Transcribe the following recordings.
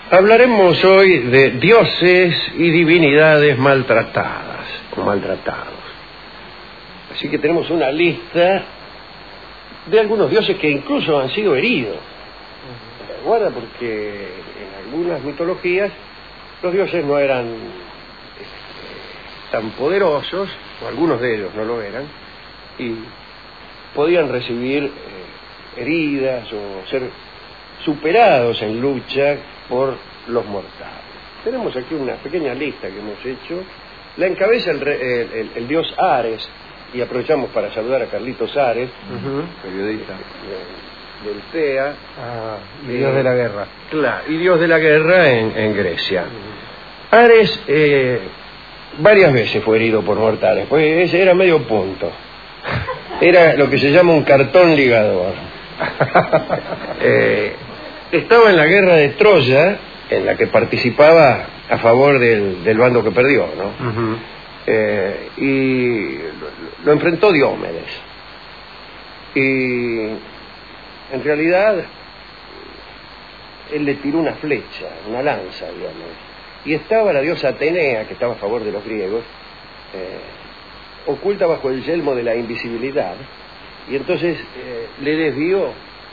Hablaremos hoy de dioses y divinidades maltratadas o maltratados. Así que tenemos una lista de algunos dioses que incluso han sido heridos. Guarda, porque en algunas mitologías los dioses no eran tan poderosos, o algunos de ellos no lo eran, y podían recibir heridas o ser superados en lucha por los mortales. Tenemos aquí una pequeña lista que hemos hecho. La encabeza el dios Ares, y aprovechamos para saludar a Carlitos Ares, periodista del TEA, y dios de la guerra. Claro, y dios de la guerra en Grecia. Ares varias veces fue herido por mortales, pues ese era medio punto. Era lo que se llama un cartón ligador. Estaba en la guerra de Troya, en la que participaba a favor del bando que perdió, ¿no? Y lo enfrentó Diomedes. Y en realidad él le tiró una flecha, una lanza, digamos. Y estaba la diosa Atenea, que estaba a favor de los griegos, oculta bajo el yelmo de la invisibilidad, y entonces le desvió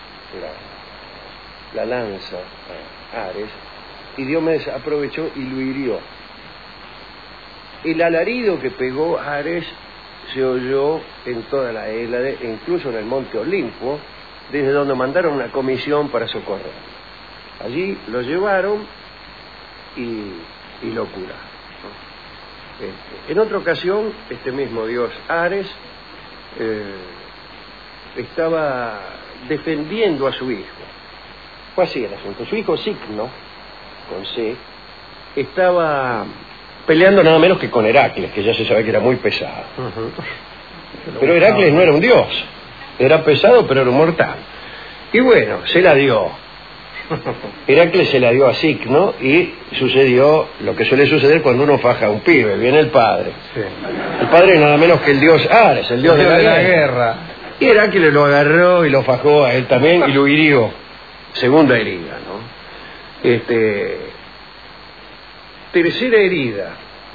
la lanza a Ares, y Diomedes aprovechó y lo hirió. El alarido que pegó Ares se oyó en toda la Hélade, e incluso en el monte Olimpo, desde donde mandaron una comisión para socorrer. Allí lo llevaron y lo curaron. En otra ocasión, este mismo dios Ares estaba defendiendo a su hijo. Fue así el asunto. Su hijo Cicno, con C, estaba peleando nada menos que con Heracles, que ya se sabe que era muy pesado. Pero Heracles no era un dios, era pesado pero era un mortal. Y bueno, se la dio. Heracles se la dio a Cicno, y sucedió lo que suele suceder cuando uno faja a un pibe. Viene el padre. Sí. El padre es nada menos que el dios Ares, el dios de la guerra. Y Heracles lo agarró y lo fajó a él también y lo hirió. Segunda herida, ¿no? Tercera herida.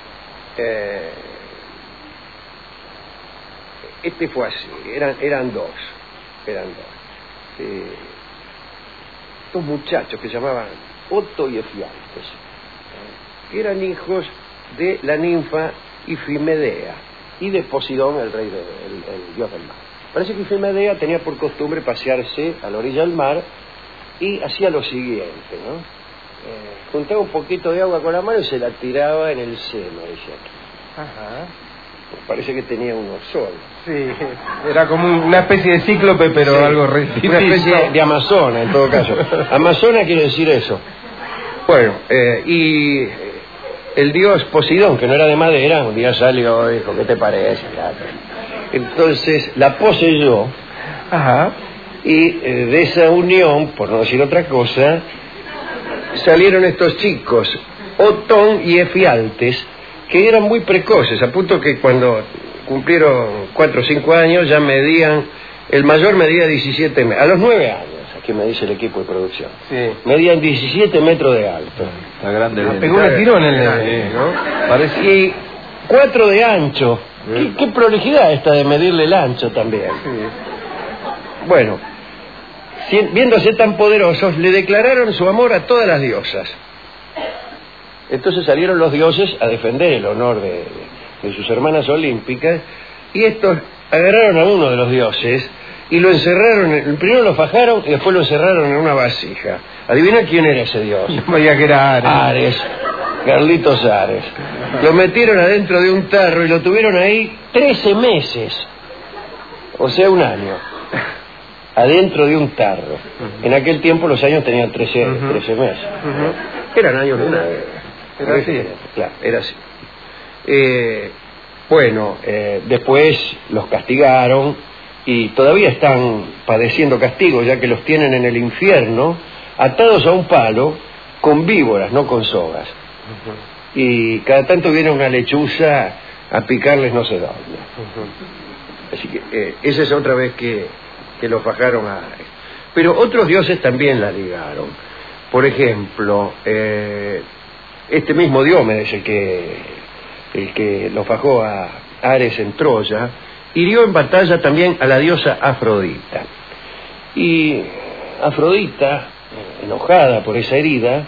Fue así. Eran dos. Dos muchachos que se llamaban Oto y Efialtes, que eran hijos de la ninfa Ifimedea y de Posidón, el rey el dios del mar. Parece que Ifimedea tenía por costumbre pasearse a la orilla del mar y hacía lo siguiente, ¿no? Juntaba un poquito de agua con la mano y se la tiraba en el seno, decía aquí. Ajá. Parece que tenía uno solo. Sí, era como una especie de cíclope, pero sí, algo una especie de amazona, en todo caso. Amazona quiere decir eso. Bueno, y el dios Posidón, que no era de madera, un día salió y dijo, ¿qué te parece? Entonces la poseyó. Ajá. Y de esa unión, por no decir otra cosa, salieron estos chicos, Otón y Efialtes, que eran muy precoces, a punto que cuando cumplieron 4 o 5 años ya medían, el mayor medía 17 metros, a los 9 años, aquí me dice el equipo de producción, sí, medían 17 metros de alto. Está grande. Pegó un tiro en el... ¿no? Parece, y 4 de ancho. ¿Qué prolijidad esta de medirle el ancho también? Sí. Bueno, viéndose tan poderosos, le declararon su amor a todas las diosas. Entonces salieron los dioses a defender el honor de sus hermanas olímpicas, y estos agarraron a uno de los dioses y lo encerraron, primero lo fajaron y después lo encerraron en una vasija. Adivina quién era ese dios. Yo veía que era Ares, Carlitos Ares. Lo metieron adentro de un tarro y lo tuvieron ahí 13 meses, o sea, un año, adentro de un tarro. En aquel tiempo los años tenían 13 meses. Eran años lunares. Era así. Claro, era así. Después los castigaron y todavía están padeciendo castigo, ya que los tienen en el infierno atados a un palo con víboras, no con sogas. Y cada tanto viene una lechuza a picarles no sé dónde. Así que esa es otra vez que los fajaron a Ares. Pero otros dioses también la ligaron. Por ejemplo, este mismo Diomedes, el que lo fajó a Ares en Troya, hirió en batalla también a la diosa Afrodita. Y Afrodita, enojada por esa herida,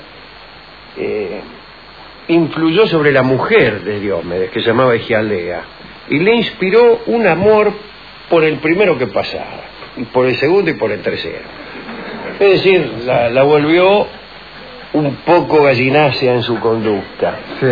influyó sobre la mujer de Diomedes, que se llamaba Egialea, y le inspiró un amor por el primero que pasara, y por el segundo y por el tercero. Es decir, la volvió un poco gallinácea en su conducta. Sí.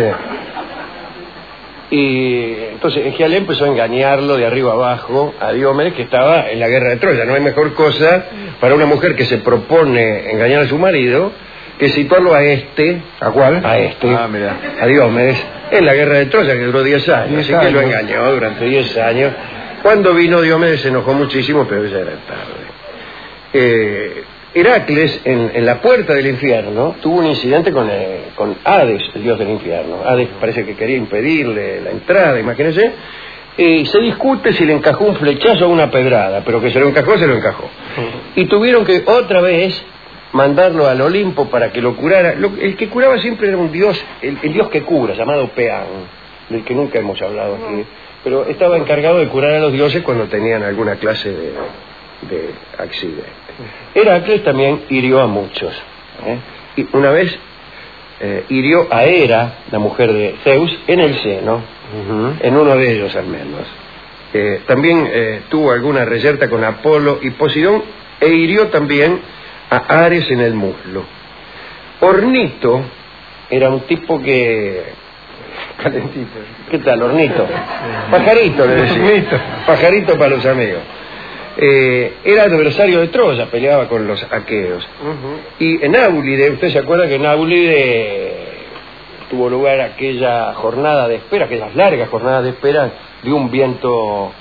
Y entonces Egialea empezó a engañarlo de arriba abajo a Diomedes, que estaba en la guerra de Troya. No hay mejor cosa para una mujer que se propone engañar a su marido que situarlo a este. ¿A cuál? A este. Mira. A Diomedes, en la guerra de Troya, que duró 10 años. Así que lo engañó durante 10 años. Cuando vino Diomedes se enojó muchísimo, pero ya era tarde. Heracles, en la puerta del infierno, tuvo un incidente con Hades, el dios del infierno. Hades parece que quería impedirle la entrada, imagínense. Se discute si le encajó un flechazo o una pedrada, pero que se lo encajó, se lo encajó. Y tuvieron que otra vez mandarlo al Olimpo para que lo curara. El que curaba siempre era un dios, el dios que cura, llamado Peán, del que nunca hemos hablado aquí, pero estaba encargado de curar a los dioses cuando tenían alguna clase de accidente. Heracles también hirió a muchos, y una vez hirió a Hera, la mujer de Zeus, en el seno, en uno de ellos al menos. También tuvo alguna reyerta con Apolo y Poseidón, e hirió también a Ares en el muslo. Hornito era un tipo que... Calentito. ¿Qué tal, Hornito? Pajarito, le decía. Pajarito para los amigos. Era adversario de Troya, peleaba con los aqueos. Y en Áulide, usted se acuerda que en Áulide tuvo lugar aquella jornada de espera, aquellas largas jornadas de espera de un viento,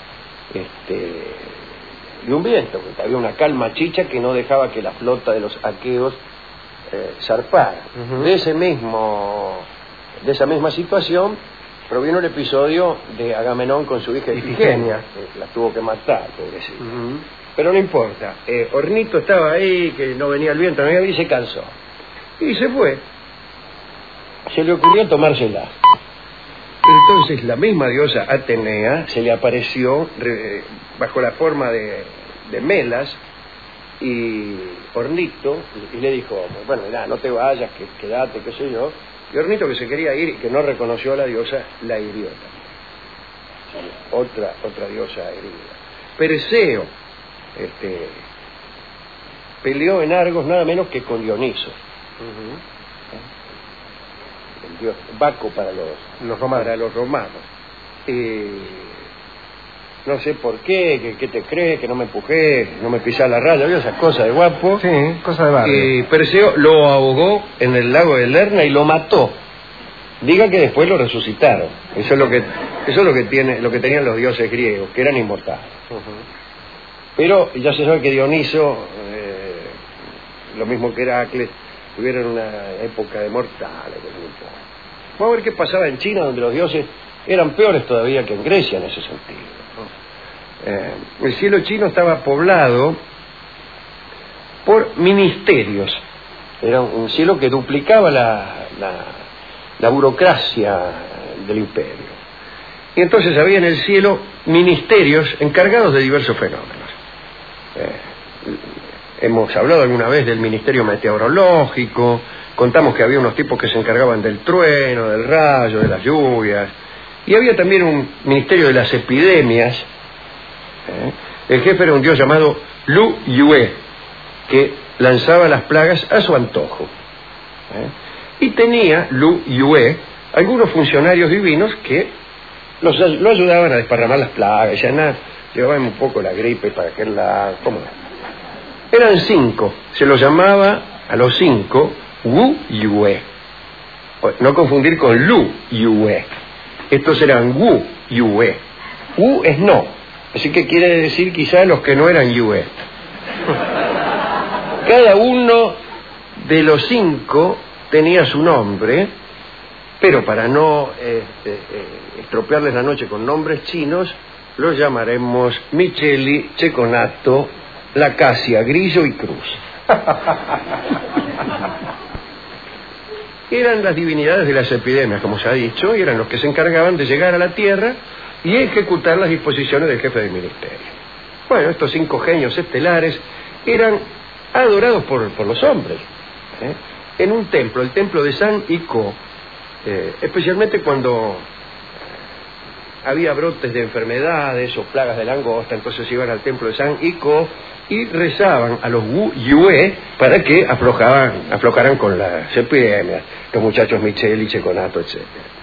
porque había una calma chicha que no dejaba que la flota de los aqueos zarpara. De esa misma situación provino el episodio de Agamenón con su hija Ifigenia, que la tuvo que matar, pobrecita. Pero no importa, Hornito estaba ahí, que no venía el viento, y se cansó. Y se fue. Se le ocurrió tomársela. Entonces la misma diosa Atenea se le apareció bajo la forma de Melas y Hornito, y le dijo, bueno, mirá, no te vayas, quédate, qué sé yo. Y Hornito, que se quería ir y que no reconoció a la diosa, la hirió también. Otra diosa herida. Perseo peleó en Argos nada menos que con Dioniso. El dios Baco para los romanos. No sé por qué, ¿qué te crees? Que no me empujé, no me pisás la raya, ¿vio esas cosas de guapo? Sí, cosas de barrio. Perseo lo ahogó en el lago de Lerna y lo mató. Diga que después lo resucitaron. Eso es lo que tenían los dioses griegos, que eran inmortales. Pero ya se sabe que Dioniso, lo mismo que Heracles, tuvieron una época de mortales. Vamos a ver qué pasaba en China, donde los dioses eran peores todavía que en Grecia en ese sentido. El cielo chino estaba poblado por ministerios. Era un cielo que duplicaba la burocracia del imperio. Y entonces había en el cielo ministerios encargados de diversos fenómenos. Hemos hablado alguna vez del ministerio meteorológico, contamos que había unos tipos que se encargaban del trueno, del rayo, de las lluvias, y había también un ministerio de las epidemias. El jefe era un dios llamado Lu Yue, que lanzaba las plagas a su antojo. Y tenía Lu Yue algunos funcionarios divinos que lo ayudaban a desparramar las plagas, llevaban un poco la gripe para aquel lado. ¿Cómo era? Eran 5, se los llamaba a los 5 Wu Yue. No confundir con Lu Yue. Estos eran Wu Yue. Wu es no, así que quiere decir quizá los que no eran Yue. Cada uno de los 5 tenía su nombre, pero para no estropearles la noche con nombres chinos, los llamaremos Micheli, Checonato, Lacasia, Grillo y Cruz. eran las divinidades de las epidemias, como se ha dicho, y eran los que se encargaban de llegar a la tierra y ejecutar las disposiciones del jefe del ministerio. Bueno, estos 5 genios estelares eran adorados por los hombres, en un templo, el templo de San Icó, especialmente cuando había brotes de enfermedades o plagas de langosta, entonces iban al templo de San Icó y rezaban a los Wu Yue para que aflojaran con las epidemias, los muchachos Micheli, Checonato, etc.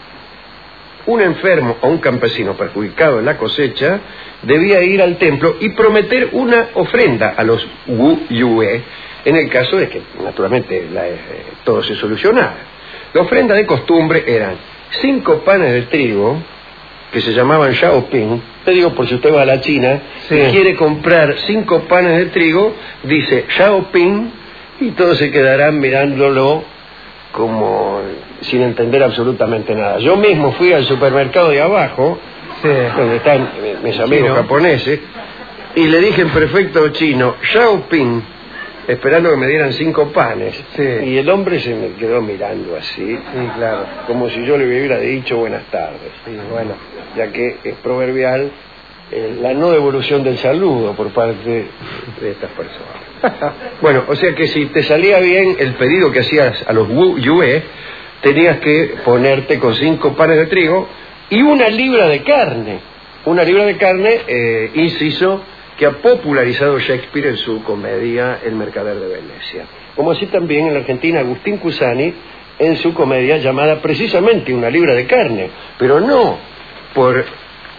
Un enfermo o un campesino perjudicado en la cosecha debía ir al templo y prometer una ofrenda a los Wu Yue, en el caso de que, naturalmente, todo se solucionara. La ofrenda de costumbre eran 5 panes de trigo, que se llamaban Xiaoping. Te digo, por si usted va a la China y quiere comprar 5 panes de trigo, dice Xiaoping, y todos se quedarán mirándolo como sin entender absolutamente nada. Yo mismo fui al supermercado de abajo, donde están mis amigos japoneses, y le dije en perfecto chino, Xiaoping, esperando que me dieran 5 panes. Y el hombre se me quedó mirando así, claro, como si yo le hubiera dicho buenas tardes. Bueno, ya que es proverbial la no devolución del saludo por parte de estas personas. Bueno, o sea que si te salía bien el pedido que hacías a los Wu Yue, tenías que ponerte con 5 panes de trigo y 1 libra de carne. 1 libra de carne, inciso, que ha popularizado Shakespeare en su comedia El mercader de Venecia. Como así también en la Argentina Agustín Cusani en su comedia llamada precisamente 1 libra de carne, pero no por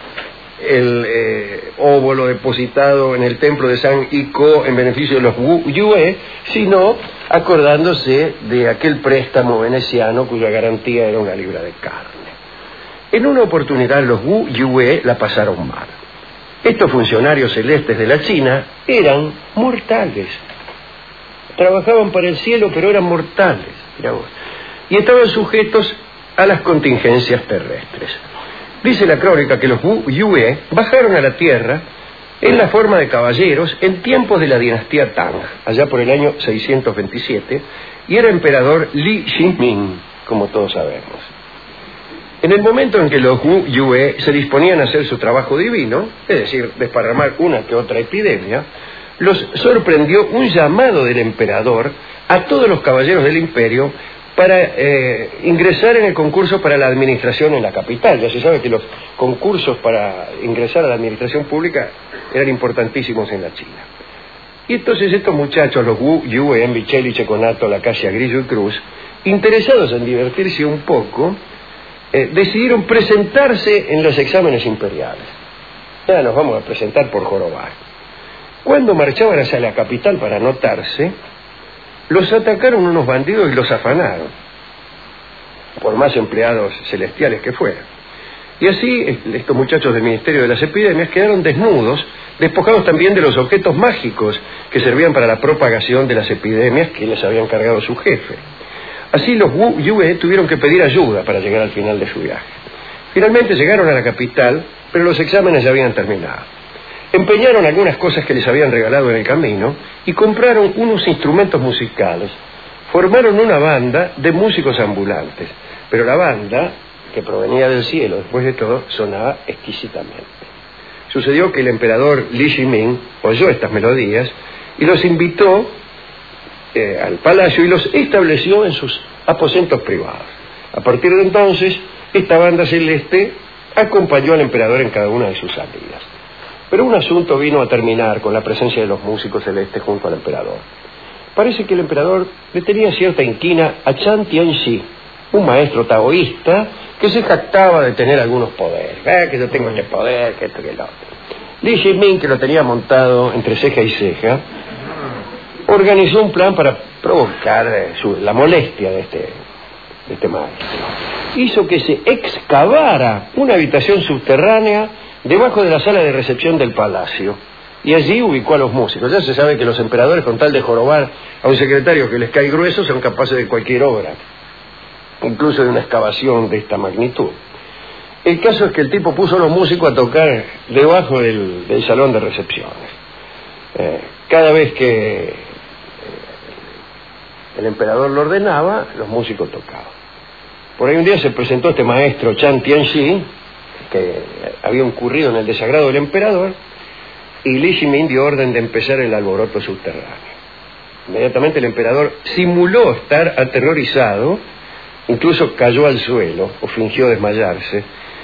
el óvulo depositado en el templo de San Icó en beneficio de los Wu Yue, sino acordándose de aquel préstamo veneciano cuya garantía era 1 libra de carne. En una oportunidad los Wu Yue la pasaron mal. Estos funcionarios celestes de la China eran mortales. Trabajaban para el cielo, pero eran mortales. Mirá vos. Y estaban sujetos a las contingencias terrestres. Dice la crónica que los Wu Yue bajaron a la tierra en la forma de caballeros en tiempos de la dinastía Tang, allá por el año 627, y era emperador Li Ximing, como todos sabemos. En el momento en que los Wu Yue se disponían a hacer su trabajo divino, es decir, desparramar una que otra epidemia, los sorprendió un llamado del emperador a todos los caballeros del imperio para ingresar en el concurso para la administración en la capital. Ya se sabe que los concursos para ingresar a la administración pública eran importantísimos en la China. Y entonces estos muchachos, los Wu Yue, Micheli, Checonato, Lacasia, Grillo y Cruz, interesados en divertirse un poco, decidieron presentarse en los exámenes imperiales. Ya nos vamos a presentar por jorobar. Cuando marchaban hacia la capital para anotarse, los atacaron unos bandidos y los afanaron, por más empleados celestiales que fueran. Y así estos muchachos del Ministerio de las Epidemias quedaron desnudos, despojados también de los objetos mágicos que servían para la propagación de las epidemias que les había encargado su jefe. Así los Wu Yue tuvieron que pedir ayuda para llegar al final de su viaje. Finalmente llegaron a la capital, pero los exámenes ya habían terminado. Empeñaron algunas cosas que les habían regalado en el camino y compraron unos instrumentos musicales. Formaron una banda de músicos ambulantes, pero la banda, que provenía del cielo después de todo, sonaba exquisitamente. Sucedió que el emperador Li Ximing oyó estas melodías y los invitó al palacio y los estableció en sus aposentos privados. A partir de entonces, esta banda celeste acompañó al emperador en cada una de sus salidas. Pero un asunto vino a terminar con la presencia de los músicos celestes junto al emperador. Parece que el emperador le tenía cierta inquina a Chan Tianxi, un maestro taoísta que se jactaba de tener algunos poderes. Que yo tengo este poder, que esto, que el otro. Li Ximing, que lo tenía montado entre ceja y ceja, organizó un plan para provocar la molestia de este maestro. Hizo que se excavara una habitación subterránea debajo de la sala de recepción del palacio, y allí ubicó a los músicos. Ya se sabe que los emperadores, con tal de jorobar a un secretario que les cae grueso, son capaces de cualquier obra, incluso de una excavación de esta magnitud. El caso es que el tipo puso a los músicos a tocar debajo del salón de recepciones. Cada vez que el emperador lo ordenaba, los músicos tocaban. Por ahí un día se presentó este maestro Chan Tianxi, que había incurrido en el desagrado del emperador, y Li Shimin dio orden de empezar el alboroto subterráneo. Inmediatamente el emperador simuló estar aterrorizado, incluso cayó al suelo o fingió desmayarse.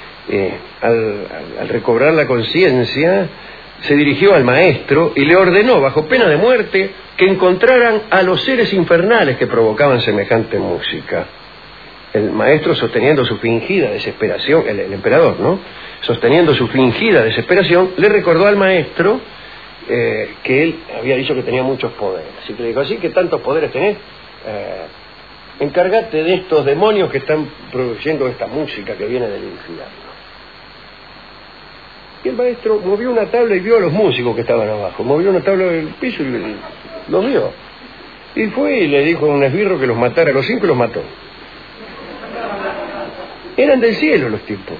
Al recobrar la conciencia, se dirigió al maestro y le ordenó, bajo pena de muerte, que encontraran a los seres infernales que provocaban semejante música. El maestro, sosteniendo su fingida desesperación, el emperador, ¿no? Sosteniendo su fingida desesperación, le recordó al maestro que él había dicho que tenía muchos poderes. Así que le dijo, así que tantos poderes tenés, encárgate de estos demonios que están produciendo esta música que viene del infierno. Y el maestro movió una tabla y vio a los músicos que estaban abajo. Movió una tabla del piso y los vio. Y fue y le dijo a un esbirro que los matara, a los 5 y los mató. Eran del cielo los tipos.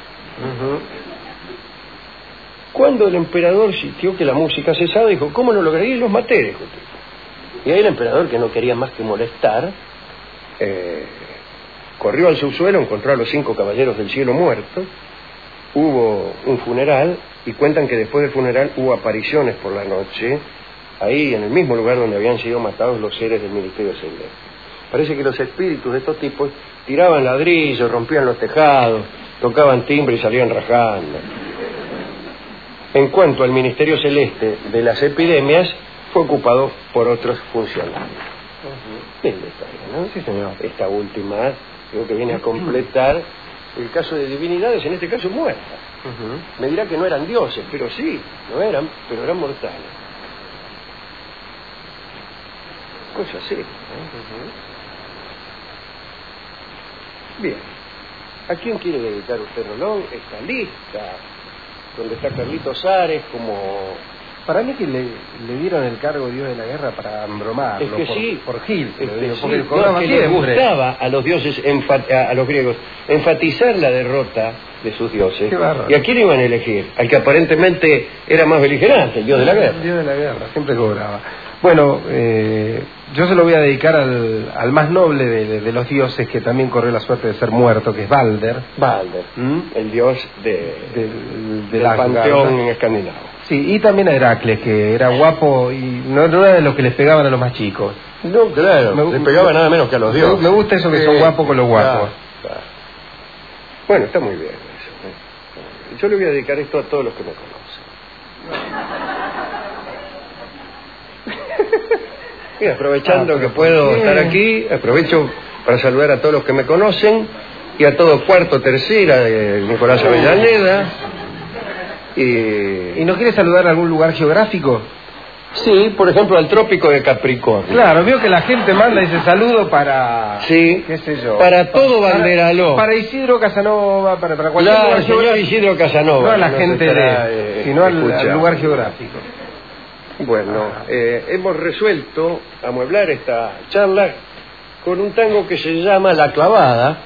Cuando el emperador sintió que la música cesaba, dijo, ¿cómo no lo creí? Y los maté, dijo. Y ahí el emperador, que no quería más que molestar, corrió al subsuelo, encontró a los 5 caballeros del cielo muertos, hubo un funeral, y cuentan que después del funeral hubo apariciones por la noche, ahí en el mismo lugar donde habían sido matados los seres del Ministerio Celeste. Parece que los espíritus de estos tipos tiraban ladrillos, rompían los tejados, tocaban timbre y salían rajando. En cuanto al Ministerio Celeste de las epidemias, fue ocupado por otros funcionarios. Linda historia, ¿no? Sí, señor. Esta última, creo que viene a completar el caso de divinidades, en este caso muertas. Me dirá que no eran dioses, pero sí, no eran, pero eran mortales. Cosa así, ¿no? Bien. ¿A quién quiere dedicar usted, Rolón, esta lista? Donde está Carlitos Ares como... Para mí que le dieron el cargo de Dios de la Guerra para embromarlo. Es que sí. Por Gil. Porque les gustaba a los dioses, a los griegos, enfatizar la derrota de sus dioses. ¿Y a quién iban a elegir? Al que aparentemente era más beligerante, el dios de la guerra. El dios de la guerra, siempre cobraba. Bueno, yo se lo voy a dedicar al más noble de los dioses, que también corrió la suerte de ser muerto, que es Balder. Balder, el dios del panteón escandinavo. Sí, y también a Heracles, que era guapo y no era de los que les pegaban a los más chicos. No, claro, les pegaba nada menos que a los dioses. Me gusta eso, que son guapos con los guapos. Claro. Bueno, está muy bien eso. Yo le voy a dedicar esto a todos los que me conocen. Y aprovechando que puedo estar aquí, aprovecho para saludar a todos los que me conocen y a todo cuarto, tercera de Nicolás Avellaneda. ¿Y no quiere saludar a algún lugar geográfico? Sí, por ejemplo, al trópico de Capricornio. Claro, veo que la gente manda ese saludo para... Sí, qué sé yo. Para todo Banderaló. Para Isidro Casanova, para cualquier lugar geográfico. Señor Isidro Casanova. No a la gente sino al lugar geográfico. Bueno, hemos resuelto amueblar esta charla con un tango que se llama La Clavada,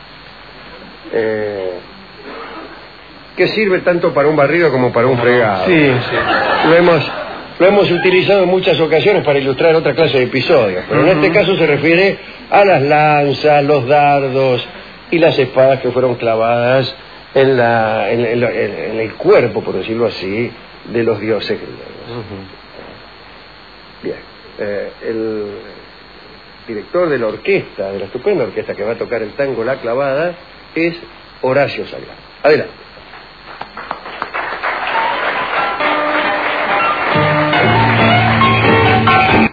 que sirve tanto para un barrido como para un fregado. Sí. Lo hemos utilizado en muchas ocasiones para ilustrar otra clase de episodios, pero en este caso se refiere a las lanzas, los dardos y las espadas que fueron clavadas en el cuerpo, por decirlo así, de los dioses griegos. Bien, el director de la orquesta, de la estupenda orquesta que va a tocar el tango La Clavada, es Horacio Salgado. Adelante.